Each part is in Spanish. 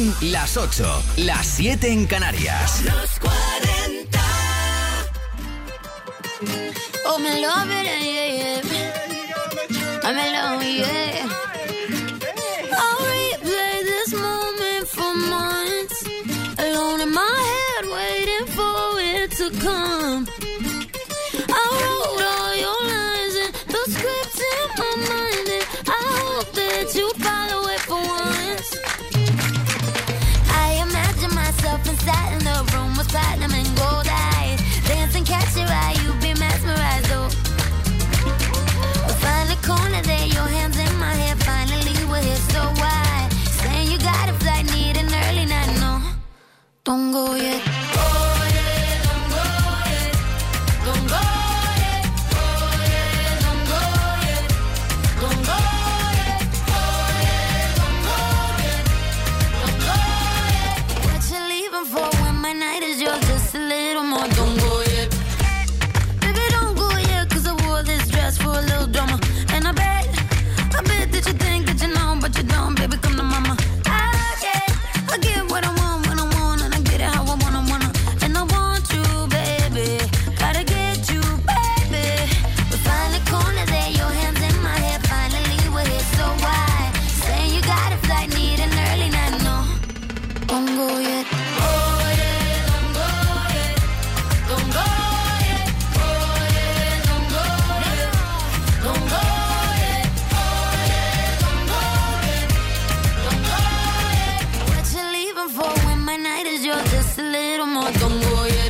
Son las 8, las 7 en Canarias. Los 40. Oh, me love it, yeah, yeah. I'm in love, yeah. I'll replay this moment for months. Alone in my head, waiting for it to come. I wrote all your lines and the script in my mind, and I hope that you follow it for once. I imagine myself inside in the room with platinum and gold eyes, dancing, catch your eye, you be mesmerized, oh. We'll find a corner there, your hands in my hair, finally we're here, so why? Saying you got a flight, need an early night, no, don't go yet. Oh yeah, don't go yet, don't go yet, oh yeah, don't go yet, don't go yet, oh yeah, don't go yet, don't go yet. What you leaving for when my night is yours, just a little more, don't go yet. Baby, don't go yet, cause I wore this dress for a little drama. And I bet that you think that you know, but you don't, baby, come to mama. I get what I want when I want, and I get it how I wanna. And I want you, baby, gotta get you, baby. We find a corner there, your hands in my hair, finally we're here, so why? Saying you got a flight, need an early night, no, don't go yet. Oh yeah, don't go yet, don't go yet, oh yeah, don't go yet, don't go yet, oh yeah, don't go yet, don't go yet. What you leaving for when my night is yours, just a little more, don't go yet.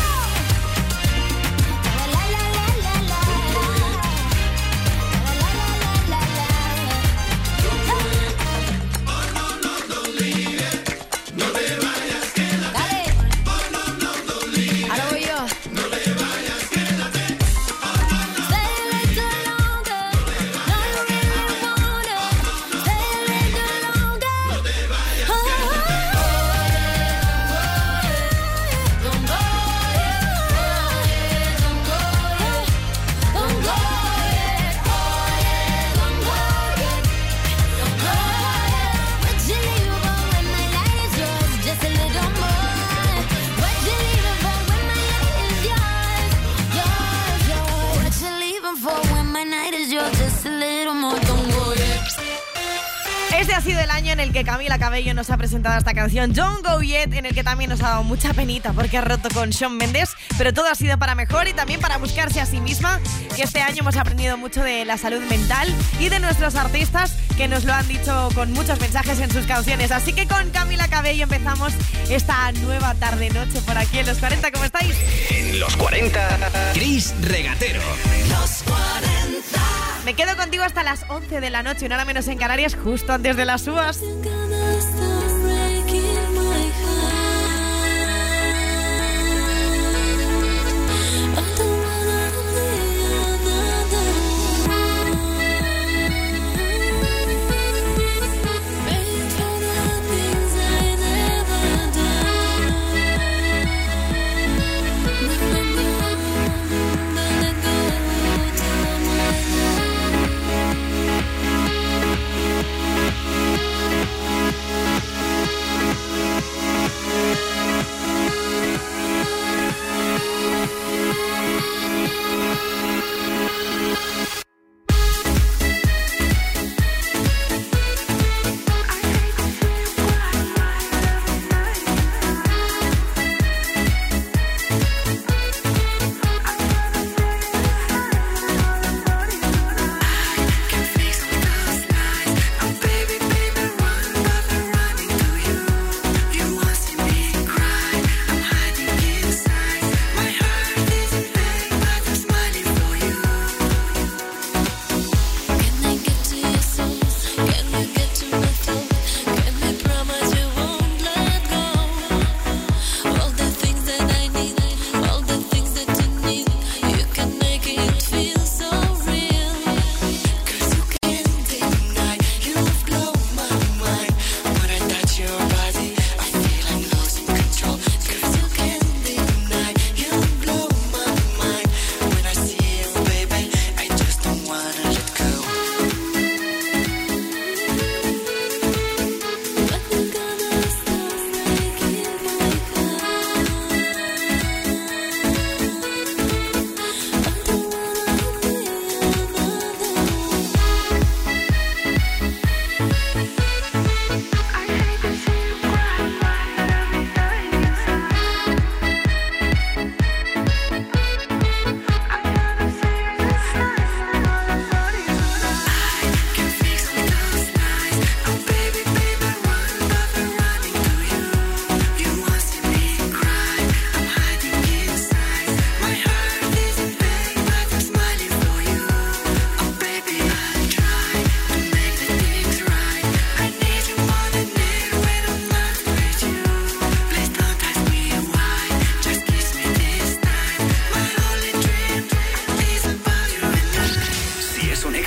Este ha sido el año en el que Camila Cabello nos ha presentado esta canción Don't Go Yet, en el que también nos ha dado mucha penita porque ha roto con Shawn Mendes, pero todo ha sido para mejor y también para buscarse a sí misma, que este año hemos aprendido mucho de la salud mental y de nuestros artistas que nos lo han dicho con muchos mensajes en sus canciones. Así que con Camila Cabello empezamos esta nueva tarde-noche por aquí en Los 40. ¿Cómo estáis? En Los 40, Chris Regatero. Los 40. Me quedo contigo hasta las 11 de la noche, una hora menos en Canarias, justo antes de las uvas.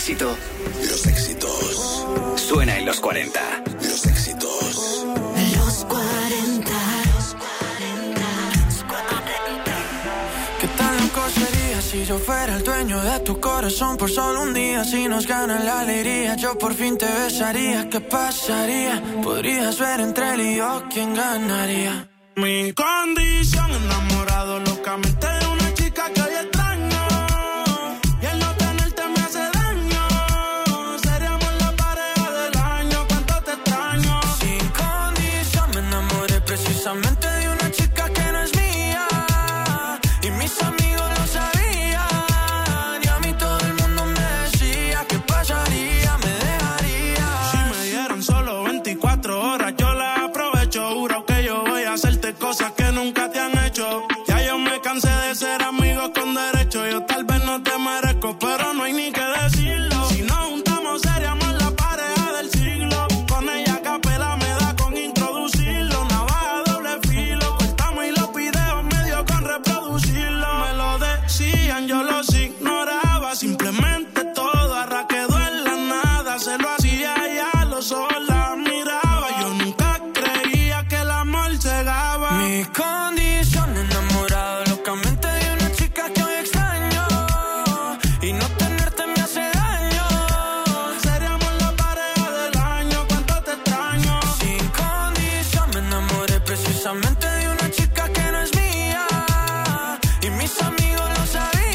éxito. Los éxitos. Suena en los 40. Los éxitos. Los 40. ¿Qué tan loco sería si yo fuera el dueño de tu corazón por solo un día? Si nos gana la alegría, yo por fin te besaría. ¿Qué pasaría? Podrías ver entre él y yo quién ganaría. Mi condición, enamorado locamente de una chica que hoy extraño. Y el no tenerte me hace daño. Seríamos la pareja del año, cuánto te extraño. Sin condición me enamoré precisamente de una chica que no es mía. Y mis amigos lo sabían. Y a mí todo el mundo me decía ¿qué pasaría? Me dejaría. Si me dieron solo 24 horas yo la aprovecho. Juro que yo voy a hacerte cosas que nunca te han hecho. Ya yo me cansé de ser amigos con derecho. Yo tal vez no te merezco, pero no hay ni que decirlo. Si nos juntamos seríamos la pareja del siglo. Con ella a capela me da con introducirlo. Navaja doble filo, cortamos y los videos medio con reproducirlo. Me lo decían, yo los ignoraba. Simplemente todo arra quedó en la nada. Se lo hacía ya, los ojos la miraba. Yo nunca creía que el amor cegaba. Mi condición, enamorado locamente de una chica que hoy extraño. Y no tenerte me hace daño. Seríamos la pareja del año, cuánto te extraño. Sin condición me enamoré precisamente de una chica que no es mía. Y mis amigos lo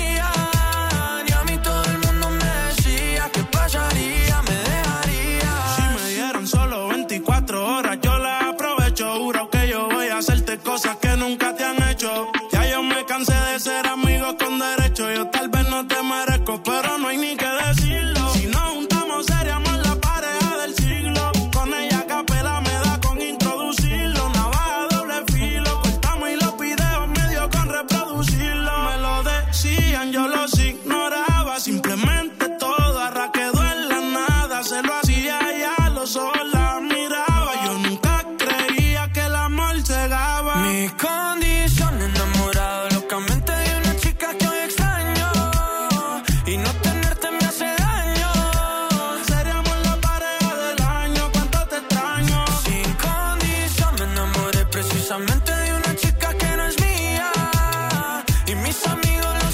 sabían. Y a mí todo el mundo me decía ¿qué pasaría? Me dejaría. Si me dieron solo 24 horas yo la aprovecho. Juro que yo voy a hacerte cosas que nunca te han hecho. Ya yo me cansé de ser amigos con derecho. Yo tal vez no te merezco, pero no hay ni que decirlo. Si nos juntamos seríamos la pareja del siglo. Con ella a capela me da con introducirlo. Navaja doble filo, cortamos y los videos medio con reproducirlo. Me lo decían, yo los ignoraba. Simplemente todo arra quedó en la nada. Se lo hacía ya, los ojos la miraba. Yo nunca creía que el amor cegaba. Mi condición, enamorado locamente de una chica que hoy extraño. Y no tenerte me hace daño. Seríamos la pareja del año, cuánto te extraño. Sin condición me enamoré precisamente de una chica que no es mía. Y mis amigos lo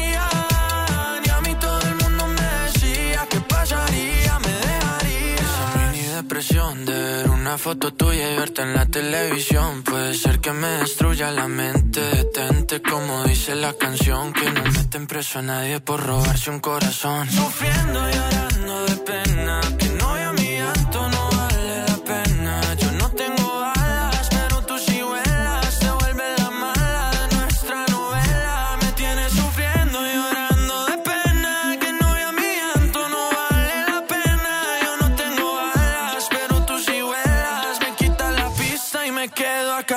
sabían. Y a mí todo el mundo me decía ¿qué pasaría? Me dejaría. Esa mini depresión de ver una foto tuya y verte en la televisión. Puede ser que me destruya la mente. Detente como dice la canción. Que no meten preso a nadie por robarse un corazón. Sufriendo y llorando de pena. Que no vea mi llanto, no vale la pena. Yo no tengo alas, pero tú sí vuelas. Te vuelves la mala de nuestra novela. Me tienes sufriendo y llorando de pena. Que no vea mi llanto, no vale la pena. Yo no tengo alas, pero tú sí vuelas. Me quitas la pista y me quedo a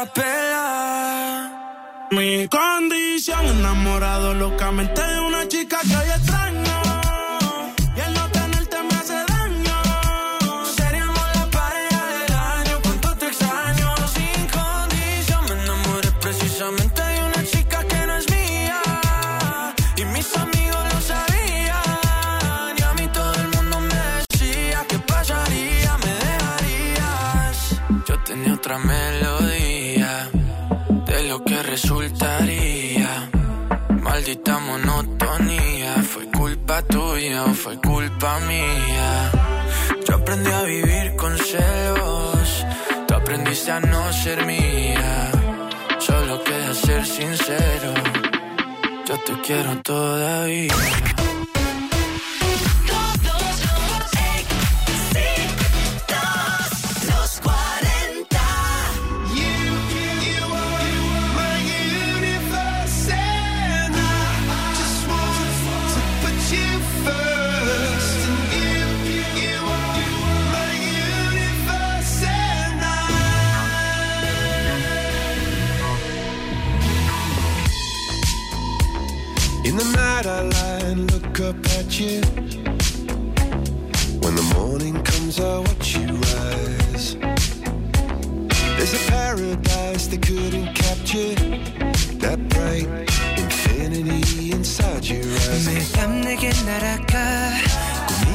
capela. Mi condición, enamorado locamente de una chica que hoy extraño. Y el no tenerte me hace daño. Seríamos la pareja del año, cuánto te extraño. Sin condición me enamoré precisamente de una chica que no es mía. Y mis amigos lo sabían. Y a mí todo el mundo me decía ¿qué pasaría? Me dejarías. Yo tenía otra melodía de lo que resultaría. Maldita monotonía. ¿Fue culpa tuya o fue culpa mía? Yo aprendí a vivir con celos. Tú aprendiste a no ser mía. Solo queda ser sincero. Yo te quiero todavía. Los 40. In the night I lie and look up at you. When the morning comes I watch you rise. There's a paradise they couldn't capture. That bright infinity inside your eyes. 매일 밤 내게 날아가 꿈이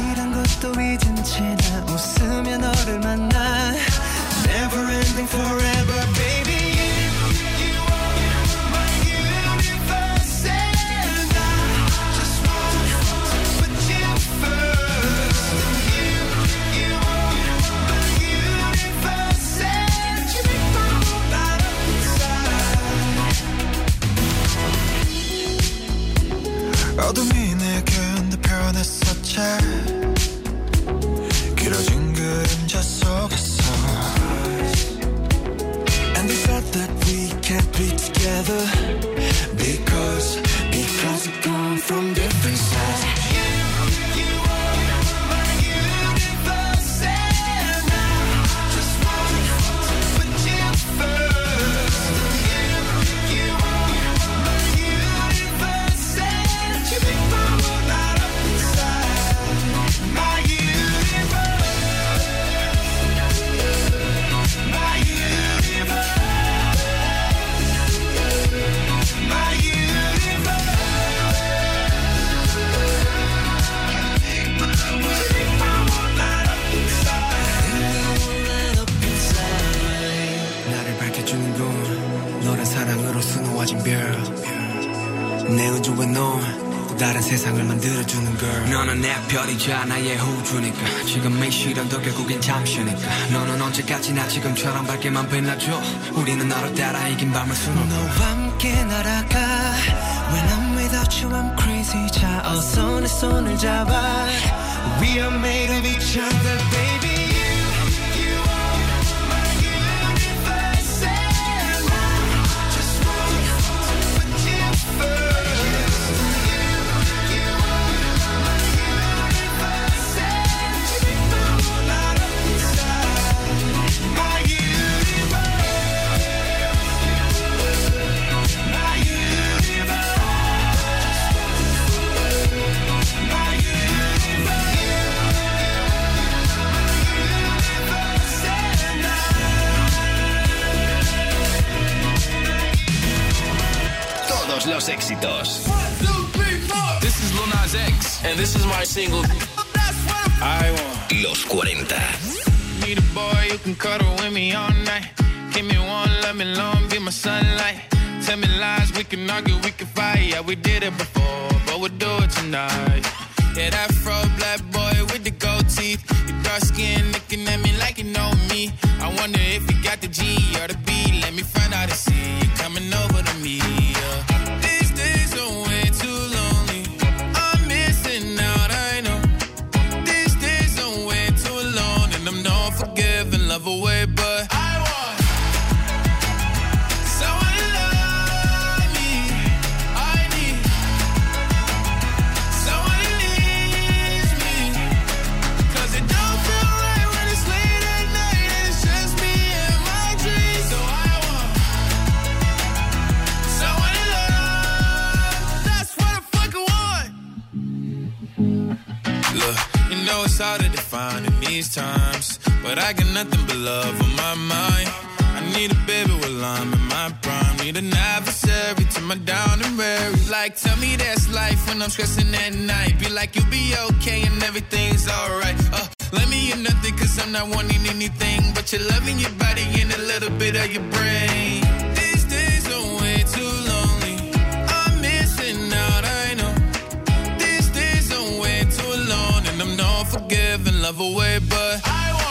다른 세상을 만들어주는 girl. 너는 내 별이자 나의 호주니까 지금의 시련도 결국엔 잠시니까 너는 언제까지나 지금처럼 밝게만 빛나줘. 우리는 너를 따라 이긴 밤을 수놓고 너와 함께 날아가. When I'm without you I'm crazy. 자 어서 내 손을 잡아. We are made of each other baby. Los éxitos. This is Lil Nas X, and this is my single. I want Los 40. need a boy who can cuddle with me all night. Give me one, let me long, be my sunlight. Tell me lies, we can argue, we can fight. Yeah, we did it before, but we'll do it tonight. Yeah, that fro black boy with the gold teeth. Your dark skin looking at me like you know me. I wonder if you got the G or the B. Let me find out and see you coming over to me. Yeah. Love away, but I want someone to love me. I need someone who needs me. 'Cause it don't feel right when it's late at night and it's just me and my dreams. So I want someone to love. That's what I fucking want. Look, you know it's hard to define in these times, but I got nothing but love on my mind. I need a baby while I'm in my prime. Need an adversary to my down and weary. Like, tell me that's life when I'm stressing at night. Be like, you'll be okay and everything's alright. Let me hear nothing 'cause I'm not wanting anything but your love and your body and a little bit of your brain. These days are way too lonely. I'm missing out, I know. These days are way too alone and I'm not forgiving, love away, but I want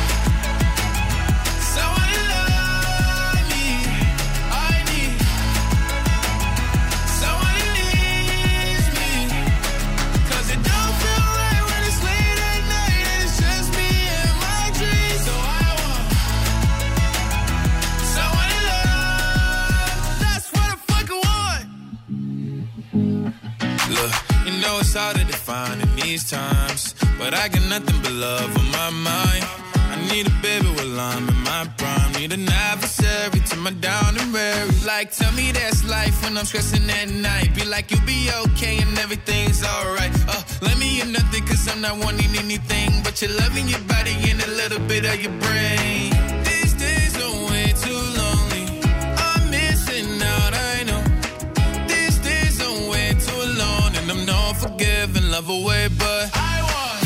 it's hard to define in these times, but I got nothing but love on my mind. I need a baby while I'm in my prime. Need an adversary to my down and weary. Like, tell me that's life when I'm stressing at night. Be like, you'll be okay and everything's alright. Let me hear nothing 'cause I'm not wanting anything but your love and your body and a little bit of your brain. These days are way too lonely. I'm missing out, I know. These days are way too alone and I'm not forgiving, love away, but I want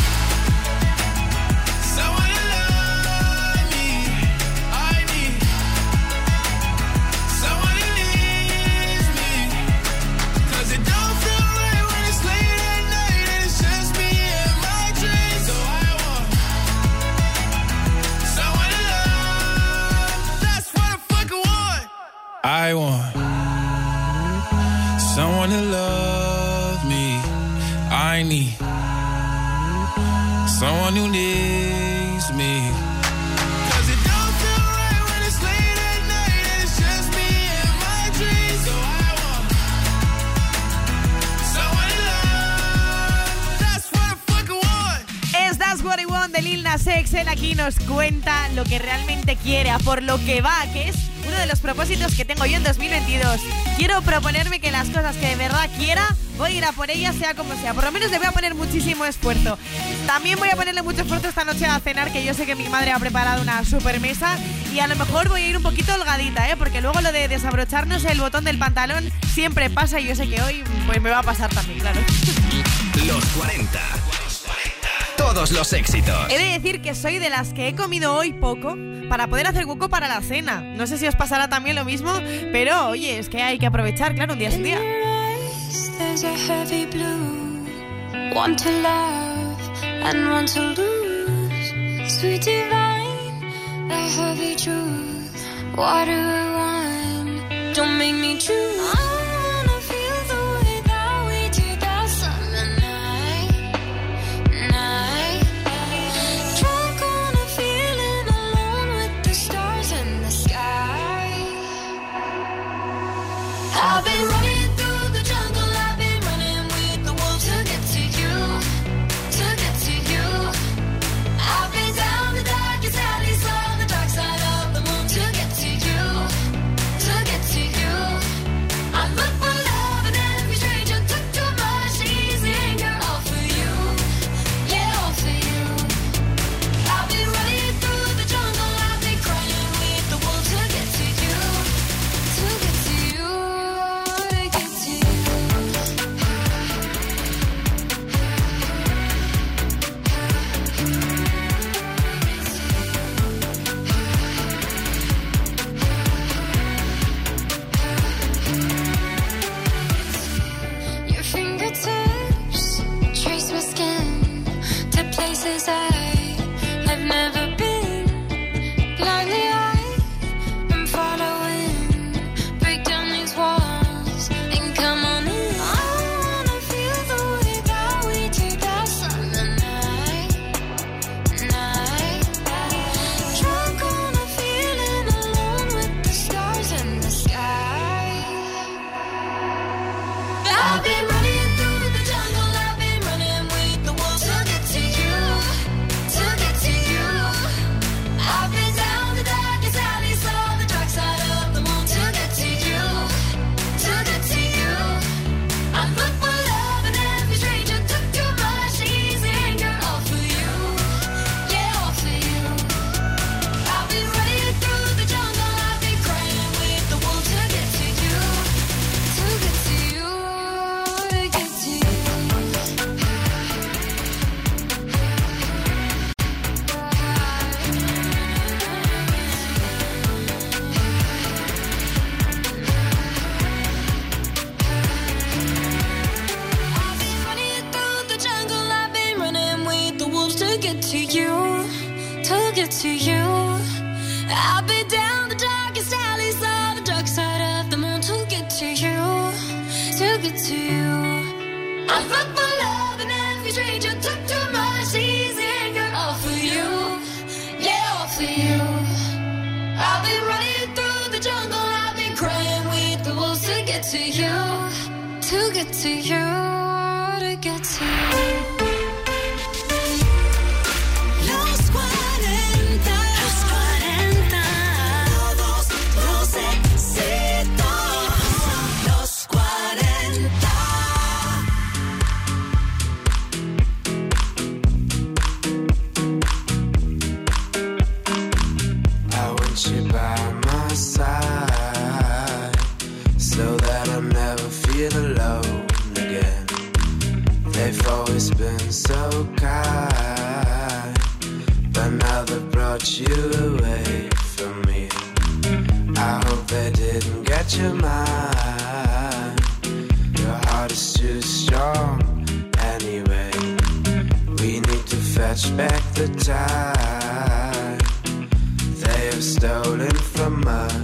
someone to love me. I need someone who needs me. 'Cause it don't feel right when it's late at night and it's just me and my dreams. So I want someone to love. That's what I fucking want. I want someone to love me. I need someone who needs me. 'Cause it don't feel right when it's late at night and it's just me and my dreams. So I want someone to love. That's what I fucking want. Es That's What I Want de Lil Nas X. Él aquí nos cuenta lo que realmente quiere, a por lo que va, que es uno de los propósitos que tengo yo en 2022. Quiero proponerme que las cosas que de verdad quiera, voy a ir a por ellas sea como sea. Por lo menos le voy a poner muchísimo esfuerzo. También voy a ponerle mucho esfuerzo esta noche a cenar, que yo sé que mi madre ha preparado una super mesa. Y a lo mejor voy a ir un poquito holgadita, porque luego lo de desabrocharnos el botón del pantalón siempre pasa y yo sé que hoy pues me va a pasar también, claro. Los 40. Todos los éxitos. He de decir que soy de las que he comido hoy poco para poder hacer hueco para la cena. No sé si os pasará también lo mismo, pero oye, es que hay que aprovechar, claro, un día es un día. skies are heavy blue. One to love and one to lose. Sweet divine, the heavy truth. Water or wine, don't make me choose. I've been running through the jungle, I've been running with the wolves to get to you, to get to you. I've been down the darkest alleys on the dark side of the moon to get to you, to get to you. I look for love and every stranger took too much easy anger, all for you, yeah, all for you. I've been running through the jungle, I've been crying with the wolves to get to you, to get to you. Your fingertips trace my skin to places I have never been. Blindly I am following. Break down these walls and come on in. I wanna feel the way that we did that summer night. Drunk on a feeling, alone with the stars in the sky. I've been running through the jungle, I've been running with the wolves to get to you, to get to you. I've been down the darkest alleys on the dark side of the moon to get to you, to get to you. I look for love and every stranger took too much easy anger, all for you, yeah, all for you. I've been running through the jungle, I've been crying with the wolves to get to you, To get to you, to get to you. I've been running through the jungle, I've been running with the wolves to get to you, To get to you. I've been down the darkest alleys on the dark side of the moon to get to you, To get to you. I look for love and every stranger took too much easy anger, all for you, yeah, all for you. I've been running through the jungle, I've been crying with the wolves to get to you, To get to you, to get to you. Los 40, todos los éxitos. Los 40. I want you by my side so that I'll never feel alone again. They've always been so kind, but now they've brought you away from me. I hope they didn't get your mind. Your heart is too strong anyway. We need to fetch back the time they have stolen from us.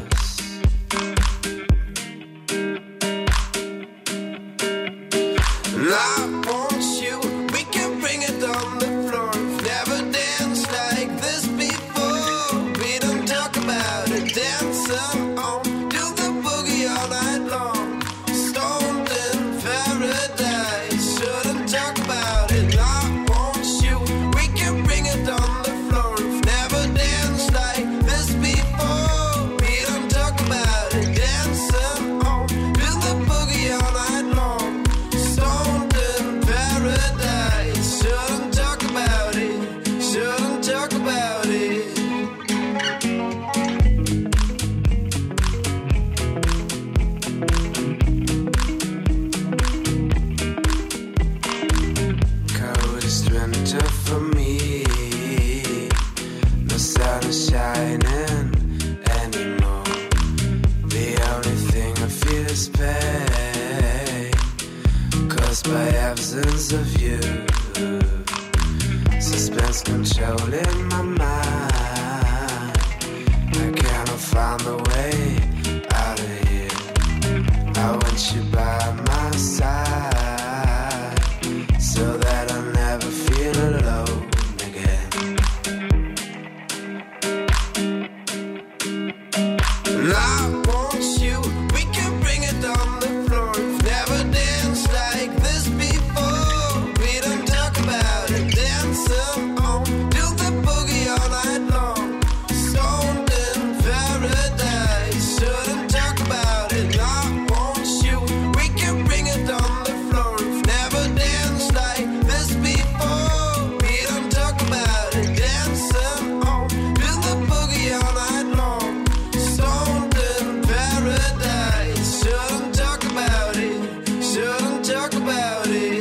And I want you, we can bring it on the floor. We've never danced like this before. We don't talk about it, dancing on, do the boogie all night long. Stoned in paradise, shouldn't talk about it. I want you, we can bring it on the floor. We've never danced like this before. We don't control in my mind. I cannot find the way out of here. I want you by my side, so that I never feel alone again. And I want you, we can bring it on the floor. We've never danced like this before. We don't talk about it, dancing on, do the boogie all night long. Stoned in paradise, shouldn't talk about it. I want you, we can bring it on the floor. We've never danced like this before. We don't talk about it, dancing on, do the boogie all night long. Stoned in paradise, shouldn't talk about it, shouldn't talk about it.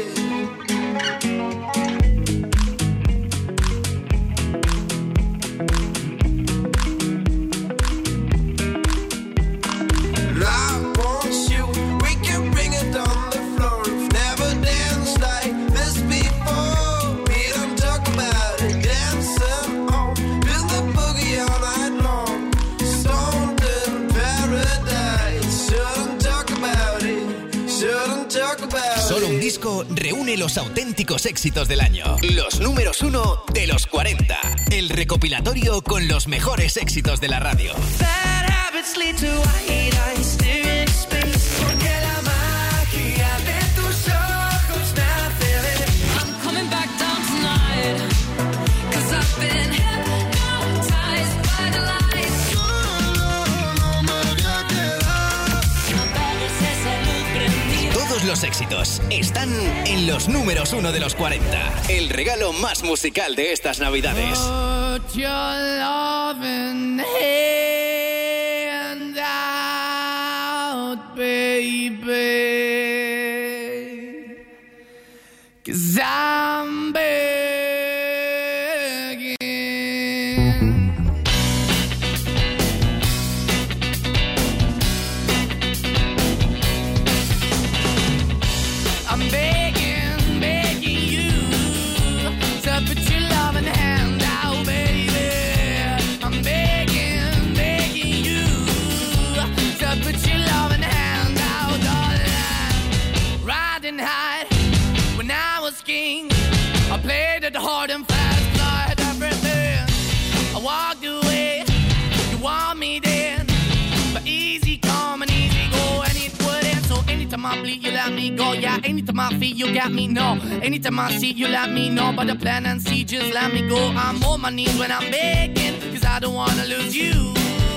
And I want you, we can bring it on the floor. We've never danced like this before. We don't talk about it, dancing on, do the boogie all night long. Stoned in paradise, shouldn't talk about it, shouldn't talk about it. Solo un disco reúne los auténticos éxitos del año. Los números 1 de los 40. El recopilatorio con los mejores éxitos de la radio. Bad habits lead to white eyes staring space. Porque la magia de tus ojos me hace ver. I'm coming back down tonight, 'cause I've been hypnotized by the lights. Esa luz prendida. Todos los éxitos están en los números 1 de los 40. El regalo más musical de estas navidades. Put your loving hand out, baby, 'cause I'm begging. I'm begging, begging you to put your loving hand out, baby. I'm begging, begging you to put your loving hand out, darling. Riding high when I was king, I played it hard and fast, tried everything. I walked away, you want me then, but easy come and easy go, and it wouldn't. So anytime I bleed, you let me go. Yeah, anytime I feel, you got me, no. Anytime I see, you let me know. But the plan and see, just let me go. I'm on my knees when I'm begging, 'cause I don't wanna lose you.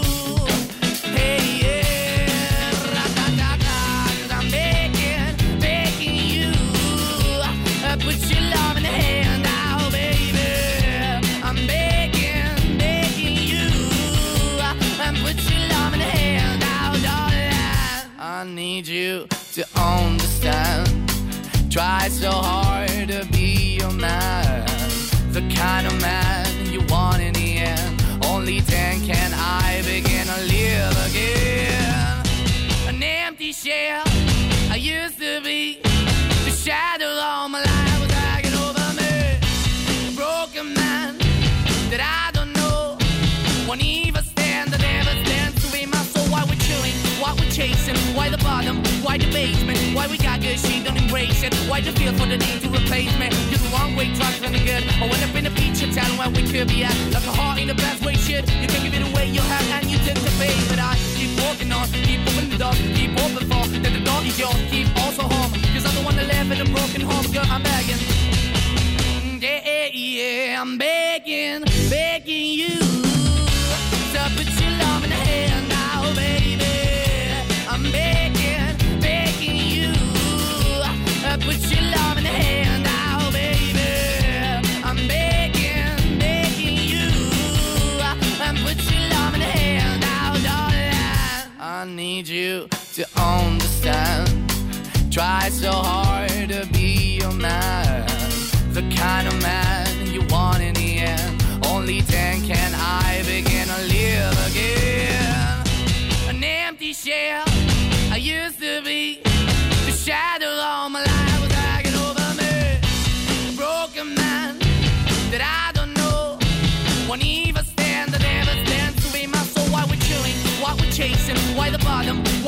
Hey, yeah, ra-da-da-da, 'cause I'm begging, begging you. Put your love in the hand out, baby. I'm begging, begging you. Put your love in the hand out, darling. I need you to understand. Try so hard to be your man, the kind of man you want in the end. Only then can I begin to live again. An empty shell I used to be, the shadow all my life was hanging over me. A broken man that I don't know won't even stand, I never stand to be my soul. Why we're chilling, why we're chasing, why the bottom, why the basement, why we got good, she don't embrace it. Why the feel for the need to replace me? You're the wrong way, trying to the good. I went up in the feature town where we could be at, like a heart in the best way, shit. You can give it away, you have, and you tend to pay. But I keep walking on, keep opening the door, keep open for, that the door is yours, keep also home. 'Cause I'm the one that live in a broken home, girl, I'm begging. Yeah, yeah, I'm begging, begging you to put your love in the hand now, baby. I'm begging, begging you put your love in the hand now, baby. I'm begging, begging you put your love in the hand now, darling. I need you to understand. Try so hard to be your man, the kind of man you want in the end. Only then can I begin to live again. An empty shell I used to be, the shadow all my life was hanging over me. A broken man that I don't know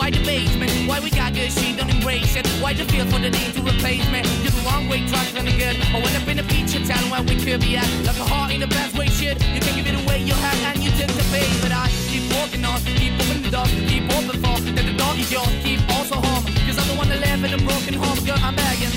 Why the basement? Why we got good, she don't embrace it? Why the feel for the need to replace me? You're the wrong way, trying to good. I went up in a feature town where we could be at. Like a heart in the best way, shit. You can give it away, you have, and you tend to pay. But I keep walking on, keep moving the dog, keep open for that the dog is yours, keep also home. Cause I'm the one that live in a broken home, girl, I'm begging.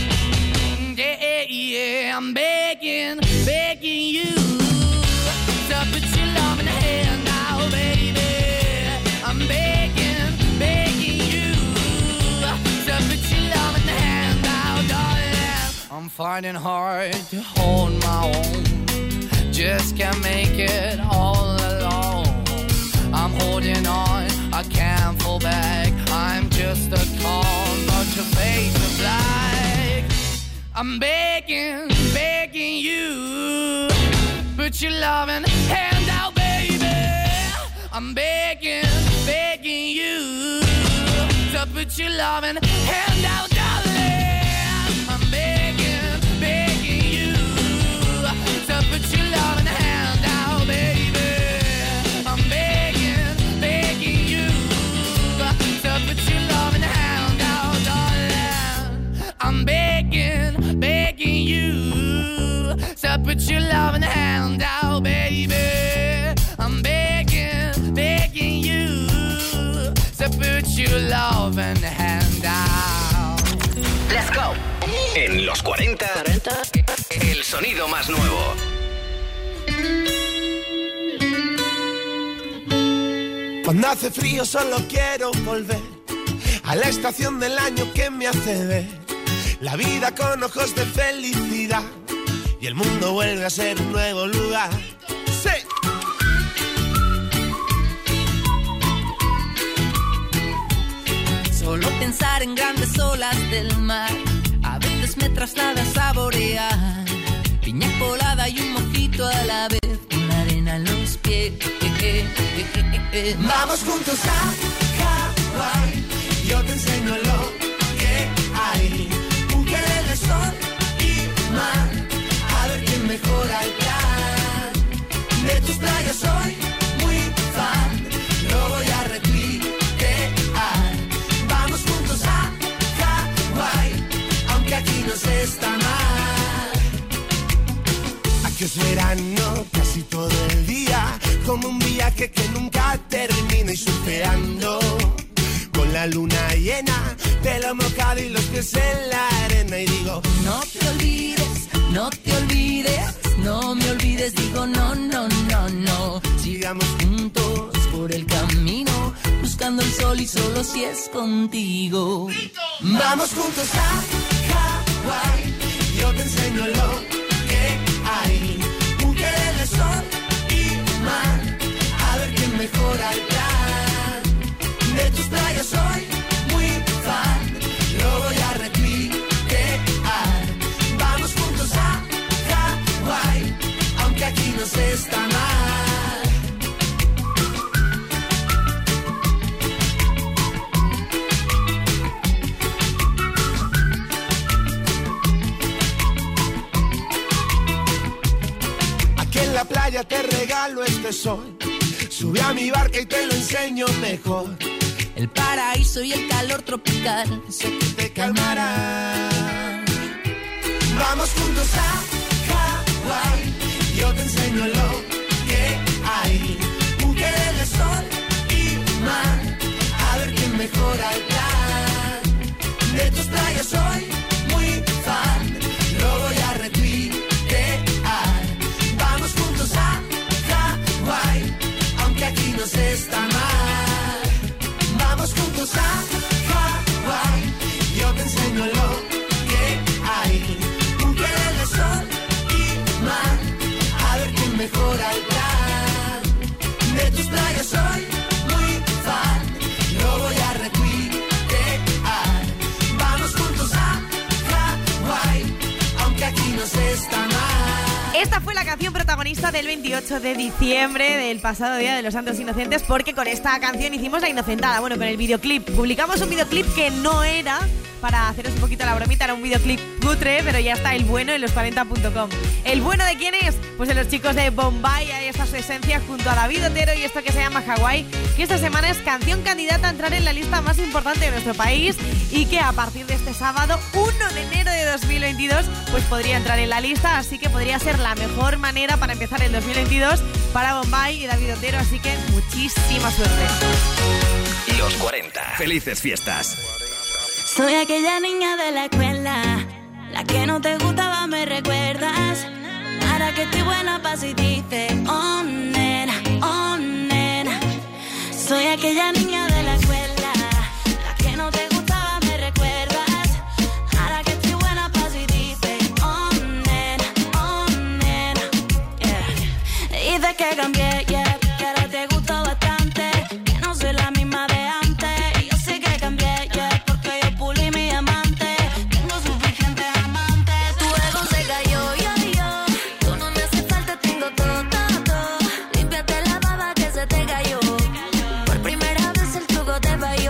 Yeah, I'm begging, begging you to put your love in the hand now, baby. I'm begging, begging you to put your love in the hand now, darling. I'm finding hard to hold my own, just can't make it all alone. I'm holding on, I can't fall back. I'm just a call, but your face is black. I'm begging, begging you, put your loving hand out, baby. I'm begging, begging you, to put your loving hand out, darling. I'm begging, begging you, to put your loving hand out, baby. I'm begging, begging you, to put your loving hand out, darling. I'm begging, begging you, to put your loving hand out, baby. I'm begging, begging you, to put your loving hand out. Let's go. En los 40, el sonido más nuevo. Cuando hace frío solo quiero volver a la estación del año que me hace ver la vida con ojos de felicidad y el mundo vuelve a ser un nuevo lugar. ¡Sí! Solo pensar en grandes olas del mar a veces me traslada a saborear piña colada y un mojito a la vez con la arena en los pies. Vamos juntos a Hawái, yo te enseño lo que hay. De sol y mar, a ver quién mejora el plan. De tus playas soy muy fan, lo voy a replicar. Vamos juntos a Hawái, aunque aquí no se está mal. Aquí es verano casi todo el día, como un viaje que nunca termina y surfeando con la luna llena, pelo mojado y los pies en la arena. Y digo, no te olvides, no te olvides, no me olvides. Digo, no, no, no, no. Sigamos juntos por el camino, buscando el sol y solo si es contigo. Vamos juntos a Hawái, yo te enseño lo que hay. Un querer de sol y mar, a ver quién mejora el plan. De tus playas soy muy fan, lo voy a replicar. Vamos juntos a Hawái, aunque aquí no se está mal. Aquí en la playa te regalo este sol, sube a mi barca y te lo enseño mejor. El paraíso y el calor tropical sé que te calmarán. Vamos juntos a Hawái, yo te enseño lo que hay. Un querer de sol y mar, a ver quién mejora el plan. De tus playas soy muy fan, lo voy a replicar. Vamos juntos a Hawái, aunque aquí no se está mal. Vamos juntos a Hawái, yo te enseño lo que hay. Un querer de sol y mar, a ver quién mejora el plan. De tus playas soy muy fan, lo voy a replicar. Vamos juntos a Hawái, aunque aquí no se está mal. Esta fue la canción protagonista del 28 de diciembre del pasado Día de los Santos Inocentes, porque con esta canción hicimos la inocentada. Bueno, con el videoclip. Publicamos un videoclip que no era, para haceros un poquito la bromita, era un videoclip cutre, pero ya está el bueno en los40.com. ¿El bueno de quién es? Pues de los chicos de Bombay. Hay esta su esencia junto a David Otero y esto que se llama Hawaii, que esta semana es canción candidata a entrar en la lista más importante de nuestro país y que a partir de este sábado 1 de enero de 2022 pues podría entrar en la lista, así que podría ser la mejor manera para empezar el 2022 para Bombay y David Otero, así que muchísima suerte. Los 40. Felices fiestas. Soy aquella niña de la escuela, la que no te gustaba, me recuerdas. Ahora que estoy buena pa' si dices, oh nena, oh nena. Soy aquella niña de la escuela, la que no te gustaba, me recuerdas. Ahora que estoy buena pa' si dices, oh nena, yeah. Dices que cambié, yeah, que ahora te gusto bastante, que no soy la misma de antes. Y yo sé que cambié, yeah, porque yo pulí mi amante. Tengo suficientes amantes, tu ego se cayó, yo. Tú no me haces falta, tengo todo, todo, todo. Límpiate la baba que se te cayó. Por primera vez el truco te falló.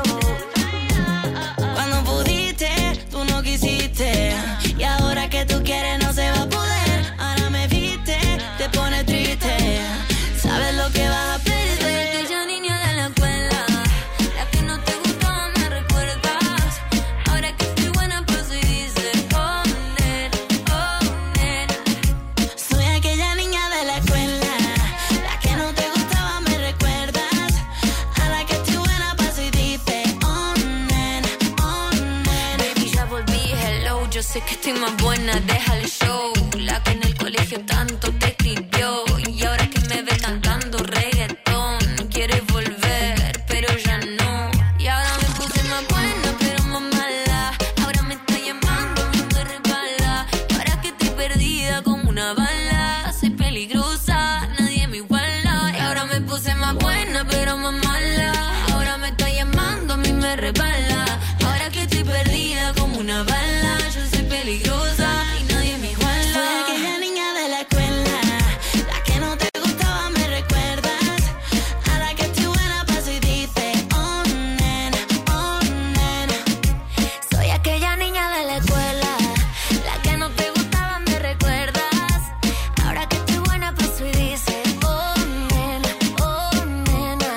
Cuando pudiste, tú no quisiste. Y ahora que tú quieres no se va a poder. Ahora me viste, te pone triste. ¿Sabes lo que vas a perder? Soy aquella niña de la escuela, la que no te gustaba, me recuerdas. Ahora que estoy buena pues y dices, oh nena, oh nena. Soy aquella niña de la escuela, la que no te gustaba, me recuerdas. Ahora que estoy buena pues y dices, oh nena, oh nena. Baby, ya volví, hello, yo sé que estoy más buena, deja el show. La que en el colegio tanto te escribió y ahora que me ve cantando reggaetón quiere volver, pero ya no. Y ahora me puse más buena, pero más mala. Ahora me está llamando, me resbala. Y ahora que estoy perdida como una bala, soy peligrosa, nadie me iguala. Y ahora me puse más buena, pero más mala. Ahora me está llamando, a mí me resbala. Ahora que estoy perdida como una bala, yo soy peligrosa y nadie me iguala. Soy aquella niña de la escuela, la que no te gustaba, me recuerdas. Ahora que estoy buena pa' si dices, oh nena, oh nena. Soy aquella niña de la escuela, la que no te gustaba, me recuerdas. Ahora que estoy buena pa' si dices, oh nena, oh nena.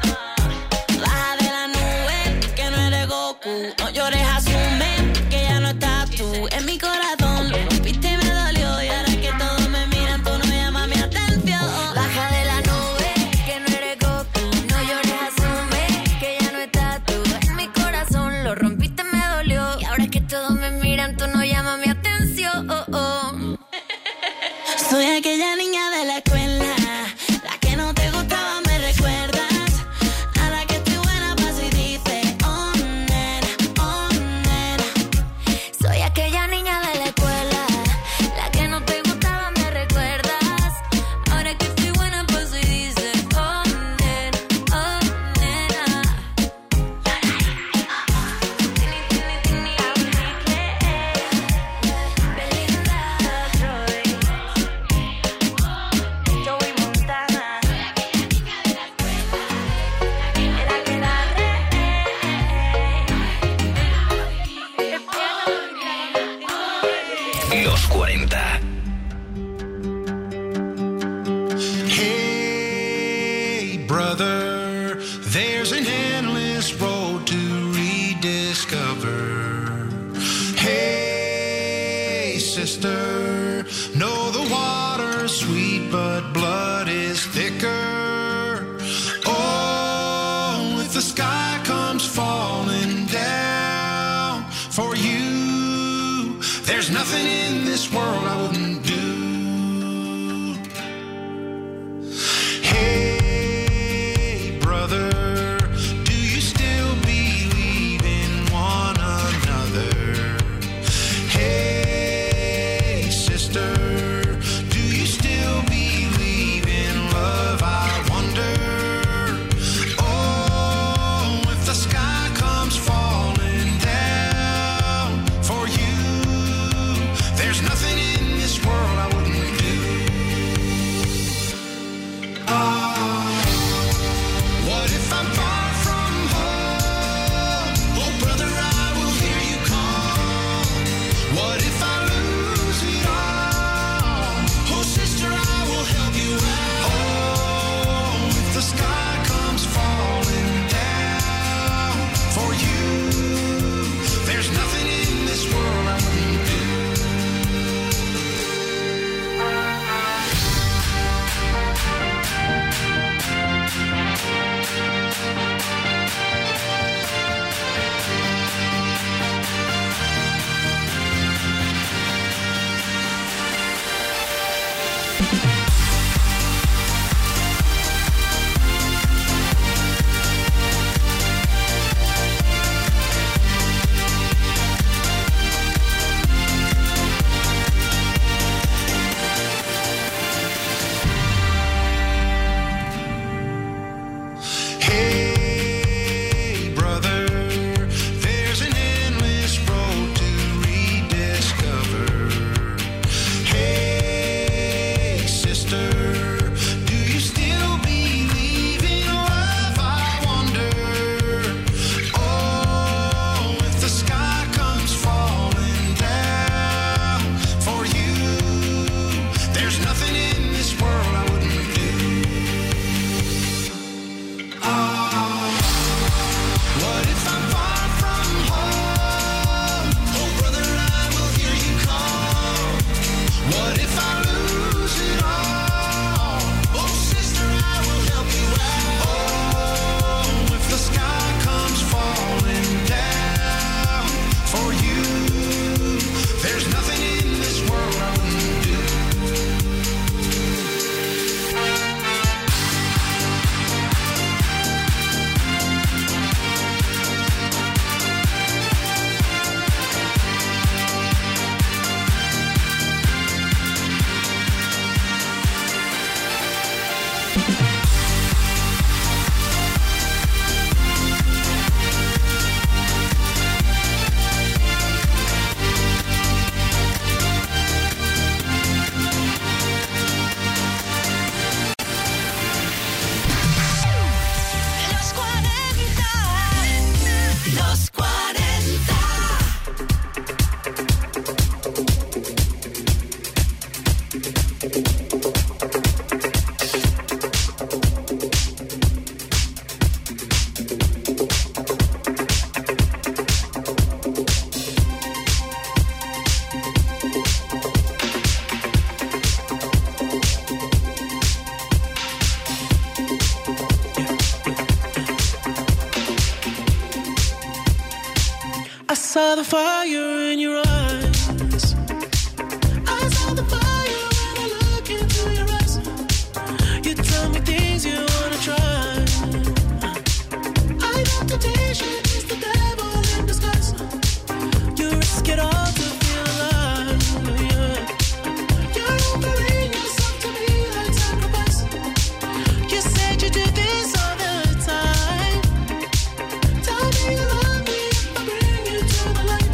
Baja de la nube, que no eres Goku. No llores, asume que ya no estás tú en mi corazón. Lo rompiste y me dolió. Y ahora que todos me miran, tú no llamas mi atención. Baja de la nube, que no eres Goku. No llores, asume que ya no estás tú en mi corazón. Lo rompiste, me dolió. Y ahora que todos me miran, tú no llamas mi atención. Soy aquella niña de la escuela, la que no te gustaba, me recuerdas. Ahora que estoy buena pa' si dices, oh nena, oh nena. Soy aquella niña de la escuela, la que no te gustaba, me recuerdas. Ahora que estoy buena pa' si dices, oh nena, oh nena. Joey Montana. Era que la Los 40. Hey, brother, there's an endless road to rediscover. Hey, sister, know the water's sweet, but blood is thicker. Oh, if the sky comes falling down for you, there's nothing in this world I wouldn't do. Hey, brother, do you still believe in one another? Hey, sister, do you still believe in love? I saw the fire in your eyes. I saw the fire when I look into your eyes. You tell me things you wanna try. I know temptation is the devil in disguise. You risk it all to feel alive. Yeah. You're offering yourself to me like sacrifice. You said you do this all the time. Tell me you love me if I bring you to the light.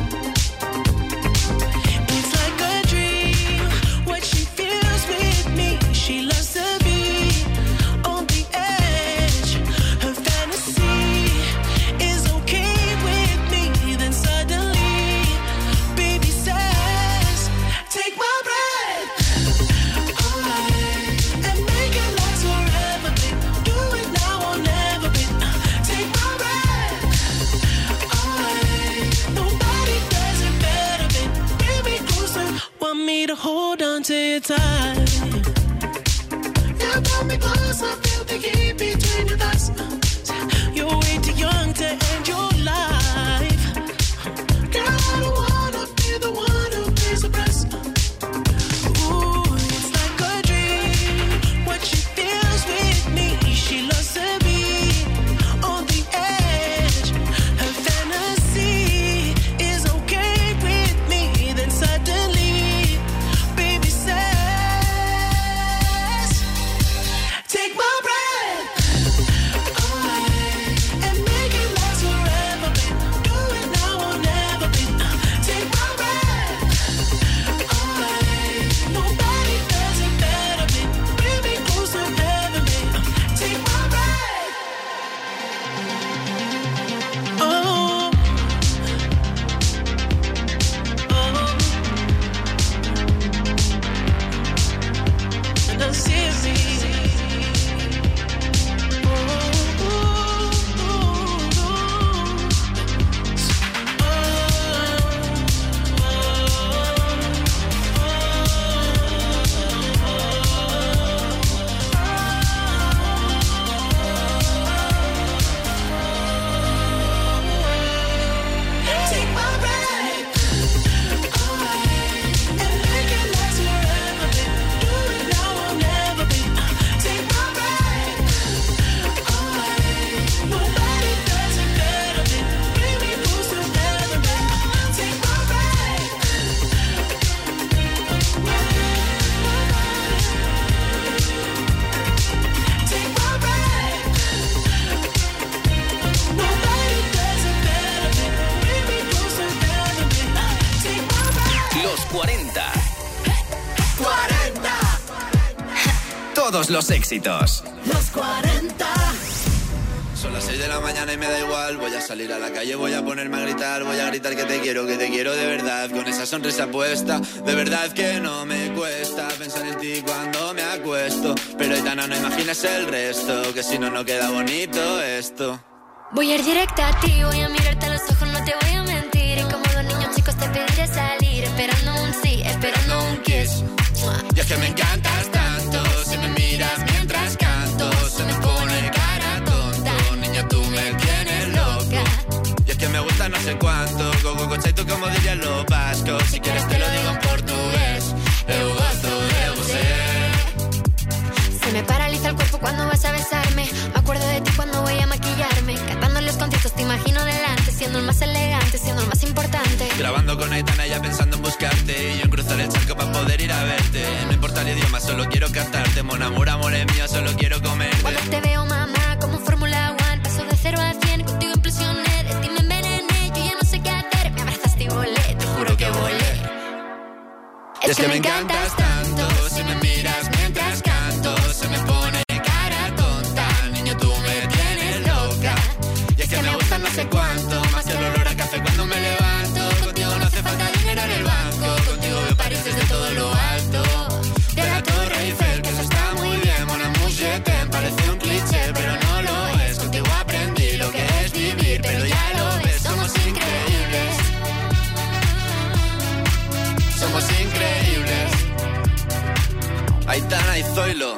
It's like a dream what she feels with me. She loves to be on the edge. Her fantasy is okay with me. Then suddenly, baby says, take my breath away and make it last forever, babe. Do it now or never, babe. Take my breath away. Nobody does it better, babe. Bring me closer. Want me to hold on to you tight. You brought me closer, feel the heat between your thighs. You're way too young to end your life. Girl, I don't wanna be the one who pays the price. Ooh, it's like a dream what she feels with me. She loves to be on the edge. Her fantasy is okay with me. Then suddenly, baby says, take my breath away and make it last forever, babe. Do it now or never, babe. Take my breath away. Nobody does it better, babe. Bring me closer, heaven, babe. Take my breath. Oh, and I see take my breath away and make it last forever, babe. Do it now or never, babe. Take my breath away. Nobody does it better, babe. Bring me closer, heaven, babe. Take my breath take my breath. Nobody does it better, babe. Bring me closer, heaven, babe. Take my breath. Los 40. Todos los éxitos. Los 40. Son las 6 de la mañana y me da igual. Voy a salir a la calle, voy a ponerme a gritar. Voy a gritar que te quiero de verdad. Con esa sonrisa puesta, de verdad que no me cuesta pensar en ti cuando me acuesto. Pero Aitana, no imagines el resto, que si no, no queda bonito esto. Voy a ir directa a ti, voy a mirarte a los ojos, no te voy a mentir. Y como dos niños chicos te pediré salir, esperando un sí, esperando un kiss. Y es que me encantas tanto, si me miras mientras canto, se me pone cara tonta. Niña, tú me tienes loca. Y es que me gusta no sé cuánto, go conceito como dirían los vascos. Si quieres te lo digo en portugués, eu gosto de você. Se me paraliza el cuerpo cuando vas a besarme. Me acuerdo de ti cuando voy a maquillarme. Cantando los conciertos te imagino delante, siendo el más elegante, siendo el más importante. Grabando con Aitana ya pensando en buscarte, y yo en cruzar el charco para poder ir a verte. No importa el idioma, solo quiero cantarte. Mon amour, amor es mío, solo quiero comer Es que me encantas tanto, si me miras mientras canto, se me pone cara tonta. Niño, tú me tienes loca. Y es que me gusta no sé cuánto, más que el olor a café cuando me levanto. Contigo no hace falta dinero en el banco, contigo veo París desde todo lo alto. De la Torre Eiffel, que eso está muy bien, mon amour, je t'aime, parece un cliché, pero no lo es. Contigo aprendí lo que es vivir, pero ya lo ves, somos increíbles. Somos increíbles. Aitana y Zoilo.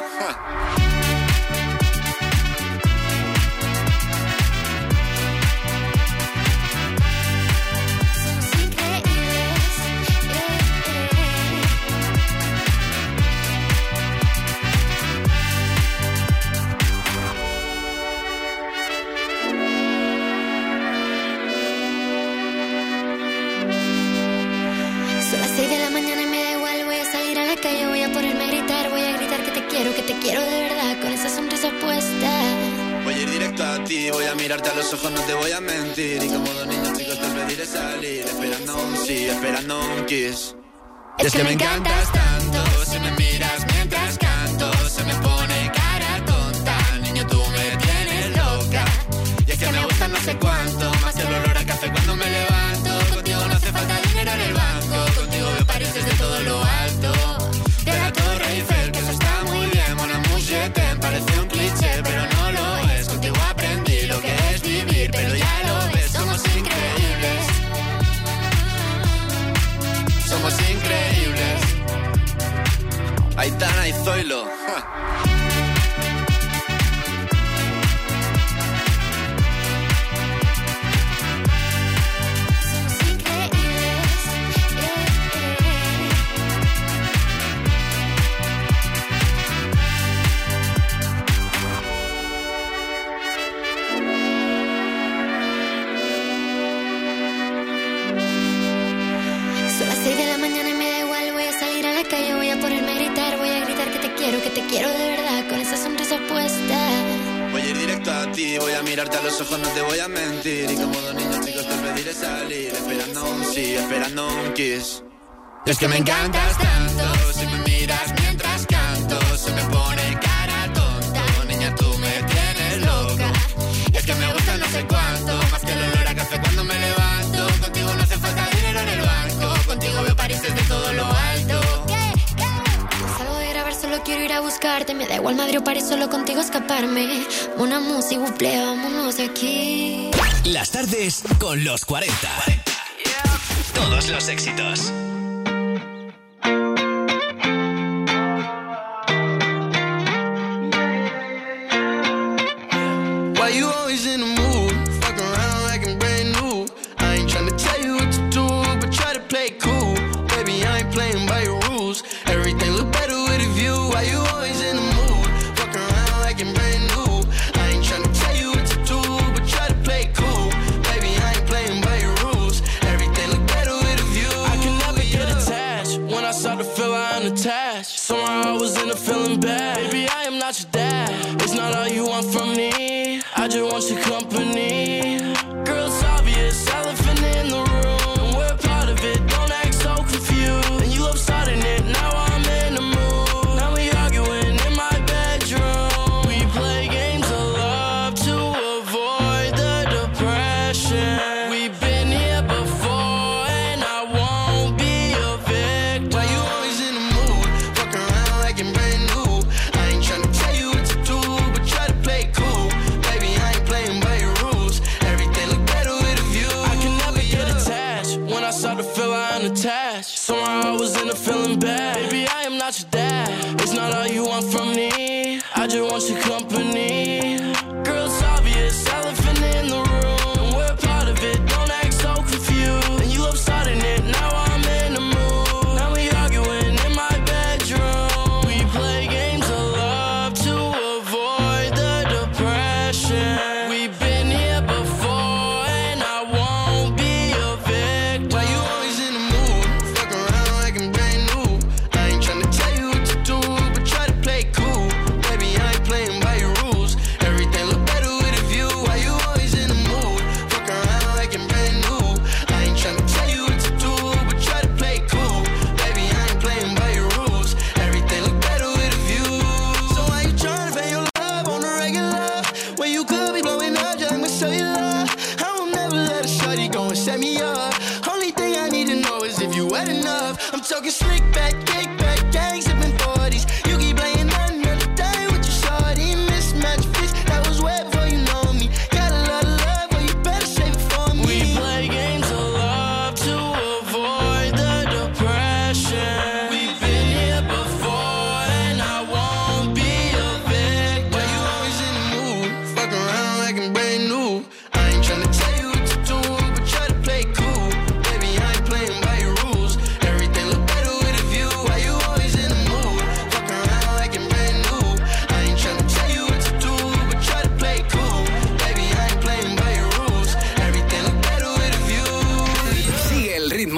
Son las 6 de la mañana y me da igual. Voy a salir a la calle, voy a ponerme a gritar. Voy a gritar que te quiero de verdad, con esa sonrisa puesta. Voy a ir directo a ti, voy a mirarte a los ojos, no te voy a mentir. Y como dos niños chicos te pediré salir, esperando un sí, esperando un kiss. Es que me encantas tanto, si me miras mientras canto, se me pone cara tonta. Niño, tú me tienes loca. Y es que me gusta no sé cuánto, más que el olor a café cuando me levanto. Contigo no hace falta dinero en el banco, contigo veo París desde todo lo alto. De la Torre Eiffel, que eso está muy bien, mon amour, je t'aime, parece un cliché, pero no lo es. Contigo aprendí lo que es vivir, pero ya lo ves, somos increíbles. Somos increíbles. Aitana y Zoilo. Son las 6 de la mañana y me da igual. Voy a salir a la calle, voy a ponerme a gritar. Voy a gritar que te quiero de verdad, con esa sonrisa puesta. Voy a ir directo a ti, voy a mirarte a los ojos, no te voy a mentir. Y como dos niños chicos te pediré salir, esperando un sí, esperando un kiss. Es que me encantas tanto, si me miras mientras canto, se me pone cara tonta. Niña, tú me tienes loca. Y es que me gusta no sé cuánto, más que el olor a café cuando me levanto. Contigo no hace falta dinero en el banco, contigo veo París desde todo lo alto. Salgo de grabar, solo quiero ir a buscarte. Me da igual Madrid o París, solo contigo escaparme. Una música, buple, vámonos de aquí. Las tardes con los 40. Todos los éxitos. Why you always in the mood? Fuck around like I'm brand new. I ain't tryna tell you what to do, but try to play cool. Baby, I ain't playing by your rules. Everything look better with a view. Why you always in the mood? Fuck around like I'm brand new. I ain't tryna tell you what to do, but try to play cool. Baby, I ain't playing by your rules. Everything look better with a view. I can never get attached. When I start to feel I unattached, somehow I was in a feeling bad. Baby, I am not your dad. It's not all you want from me. I just want your company. Girl, it's obvious, elephant in the room. We're part of it, don't act so confused. And you love starting it, now I'm in the mood. Now we arguing in my bedroom. We play games of love to avoid the depression. We've been here before and I won't be a victim. Why you always in the mood? Fuck around like I'm brand new. I ain't tryna tell you what to do, but try to play cool. Baby, I ain't playing by your rules. Everything look better with a view. I can never get attached. When I start to feel I unattached, somehow I was in a feeling bad. Baby, I am not your dad. It's not all you want from me. I just want your company. Girl, it's obvious, elephant in the room. We're part of it, don't act so confused. And you love starting it, now I'm in the mood. Now we arguing in my bedroom. We play games of love to avoid the depression. We've been here before and I won't be a victim. Why you always in the mood? Fuck around like I'm brand new. I ain't tryna tell you what to do, but try to play cool. Baby, I ain't playing by your rules.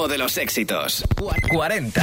de los éxitos. 40.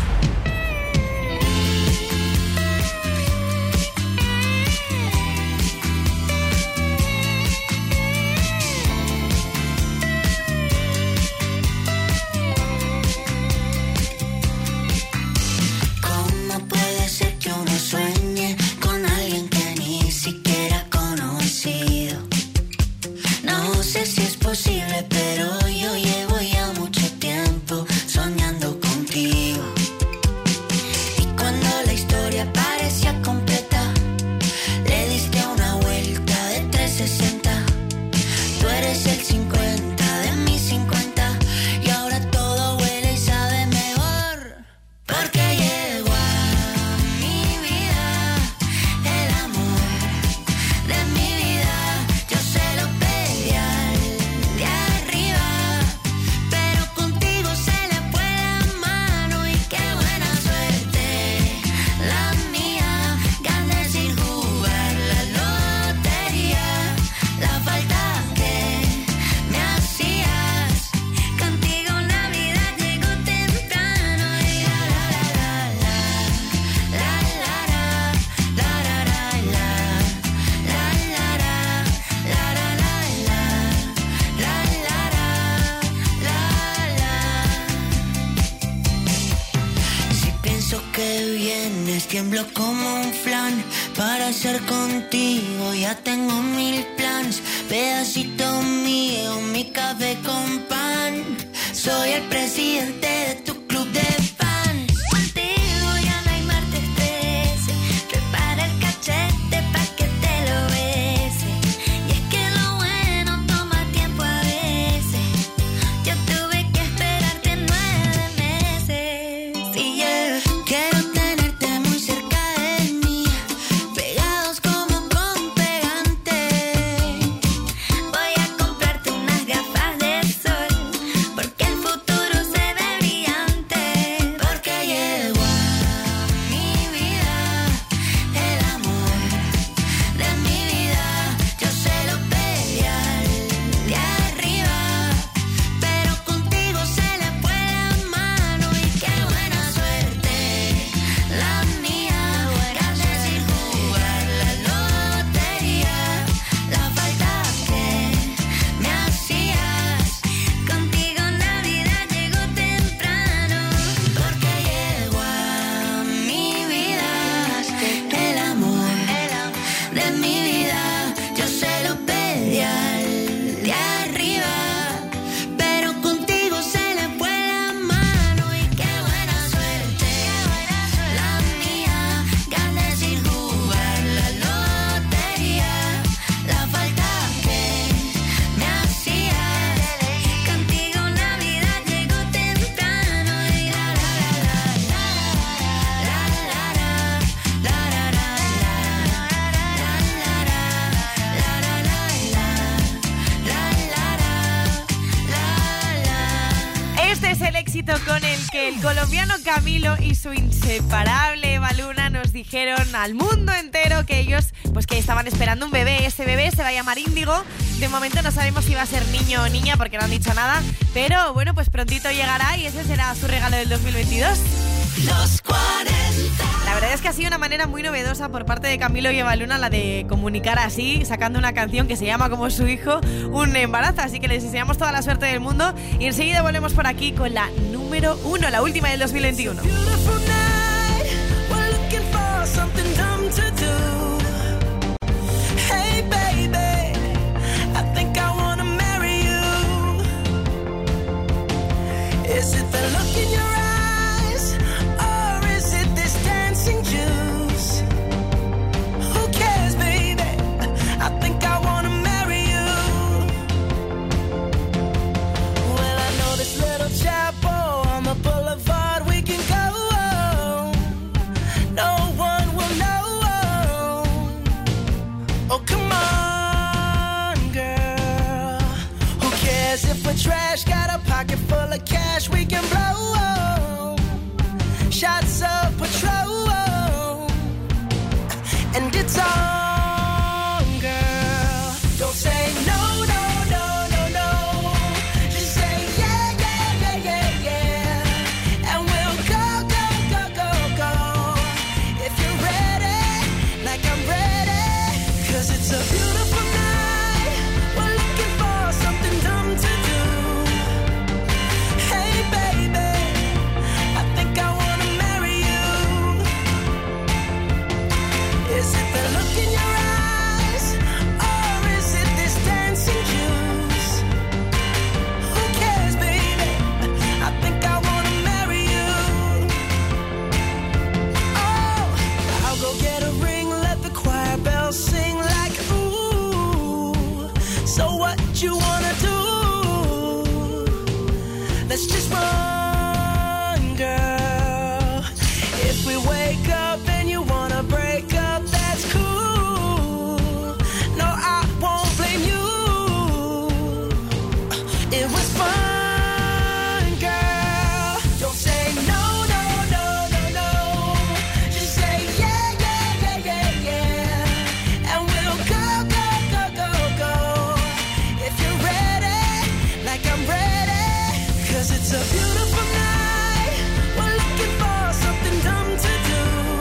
¿Cómo puede ser que uno sueñe con alguien que ni siquiera ha conocido? No sé si es posible, pero yo llevo ya mucho tiempo soñando contigo. Y cuando la historia parecía completa, le diste una vuelta de 360. Tú eres el 50 de mis 50 y ahora todo huele y sabe mejor. Porque llegó a mi vida el amor de mi vida. Yo se lo pedí al de arriba, pero contigo se le fue la mano y qué buena suerte la mía. Gané sin jugar la lotería, la falta que me hacías. Contigo Navidad llegó temprano y la Si pienso que vienes, tiemblo como un flan. Para ser contigo ya tengo 1000 plans. Pedacito mío, mi café con pan. Soy el presidente de tu club de fans. Contigo ya no hay martes 13. Prepara el cachete pa' que te lo bese. Y es que lo bueno toma tiempo a veces. Yo tuve que esperarte 9 meses. Y yo quiero tenerte muy cerca de mí, pegados como con pegante. Voy a comprarte unas gafas de sol, porque el futuro se ve brillante. Porque llegó a mi vida el amor de mi vida. Yo se lo pedí al de arriba, pero contigo se le fue la mano y qué buena suerte la mía. Gané sin jugar la lotería, la falta que me hacías. Contigo Navidad llegó temprano, porque llegó a mi vida el amor de mi vida. Yo se lo pedí al de arriba, pero contigo se le fue la mano y qué buena suerte la mía. Gané sin jugar la lotería, la falta que me hacías. Contigo Navidad llegó temprano y Este es el éxito con el que el colombiano Camilo y su inseparable Eva Luna nos dijeron al mundo entero que ellos, pues que estaban esperando un bebé. Ese bebé se va a llamar Índigo. De momento no sabemos si va a ser niño o niña porque no han dicho nada, pero bueno, pues prontito llegará y ese será su regalo del 2022. Los 40. La verdad es que ha sido una manera muy novedosa por parte de Camilo y Eva Luna la de comunicar así, sacando una canción que se llama como su hijo, un embarazo. Así que les deseamos toda la suerte del mundo y enseguida volvemos por aquí con la número 1, la última del 2021. Beautiful night, we're looking for something dumb to do. Hey baby, I think I wanna marry you. Is it the look in your eyes, or is it this dancing juice? Who cares, baby? I think I wanna marry you. Well, I know this little chapel on the boulevard we can go. No one will know. Oh, come on, girl. Who cares if we're trash? Got a pocket full of cash we can blow. Shots of Patrol, and it's on, girl. Don't say no, no, no, no, no. Just say yeah, yeah, yeah, yeah, yeah. 'Cause it's a beautiful night. We're looking for something dumb to do. Hey baby, I think I wanna marry you. Is it the look in your eyes, or is it this dancing juice? Who cares, baby? I think I wanna marry you. Oh, I'll go get a ring, let the choir bells sing like ooh. So what you wanna do? Let's just run, girl. If we wake up and you wanna break up, that's cool. No, I won't blame you. It was fun, girl. Don't say no, no, no, no, no. Just say yeah, yeah, yeah, yeah, yeah. And we'll go, go, go, go, go. If you're ready, like I'm ready. 'Cause it's a beautiful night. We're looking for something dumb to do.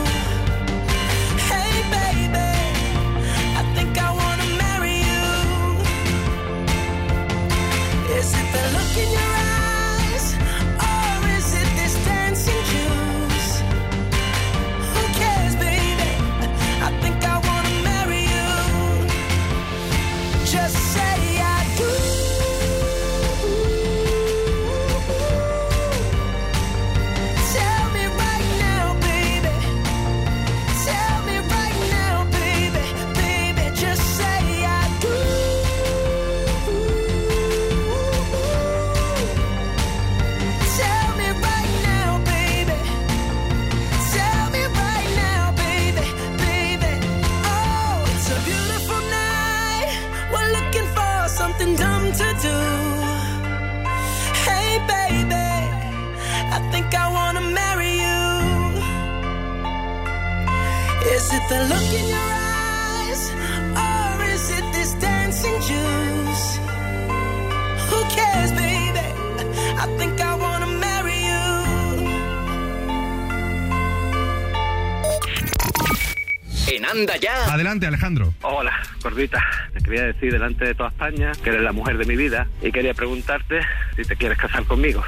Hey baby, I think I wanna marry you. Is it the look in your eyes, or is it this dancing juice? Who cares, baby? I think I wanna marry you. Just say I do. Tell me right now, baby. Tell me right now, baby. Baby, just say I do. Tell me right now, baby. Tell me right now, baby. Baby, oh, it's a beautiful night. We're looking for something dumb to do. Hey, baby, I think I wanna marry you. Is it the look in your eyes, or is it this dancing juice? Who cares, baby? I think I wanna marry you. En Anda Ya. Adelante, Alejandro. Hola, gordita. Te quería decir delante de toda España que eres la mujer de mi vida y quería preguntarte si te quieres casar conmigo.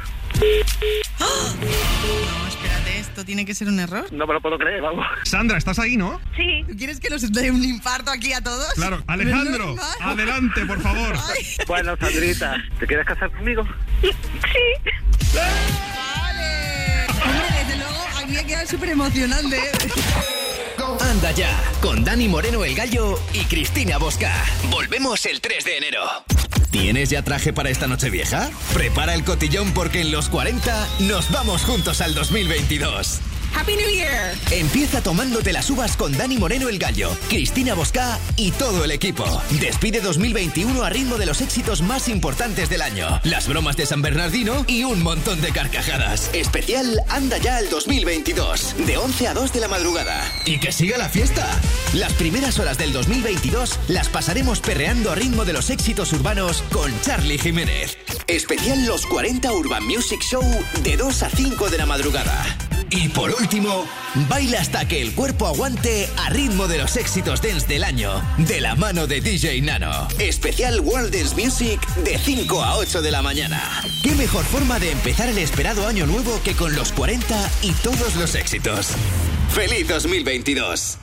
No, espérate, esto tiene que ser un error. No me lo puedo creer, vamos. Sandra, ¿estás ahí, no? Sí. ¿Tú quieres que nos dé un infarto aquí a todos? Claro. Alejandro, adelante, por favor. Bueno, Sandrita, ¿te quieres casar conmigo? Sí. Vale. Hombre, desde luego, aquí ha quedado súper emocionante. Anda Ya, con Dani Moreno el Gallo y Cristina Bosca. Volvemos el 3 de enero. ¿Tienes ya traje para esta Nochevieja? Prepara el cotillón porque en los 40 nos vamos juntos al 2022. ¡Happy New Year! Empieza tomándote las uvas con Dani Moreno el Gallo, Cristina Bosca y todo el equipo. Despide 2021 a ritmo de los éxitos más importantes del año, las bromas de San Bernardino y un montón de carcajadas. Especial Anda Ya al 2022, de 11 a 2 de la madrugada. ¡Y que siga la fiesta! Las primeras horas del 2022 las pasaremos perreando a ritmo de los éxitos urbanos con Charlie Jiménez. Especial Los 40 Urban Music Show de 2 a 5 de la madrugada. Y por último, baila hasta que el cuerpo aguante a ritmo de los éxitos dance del año, de la mano de DJ Nano. Especial World Dance Music de 5 a 8 de la mañana. ¿Qué mejor forma de empezar el esperado año nuevo que con los 40 y todos los éxitos? ¡Feliz 2022!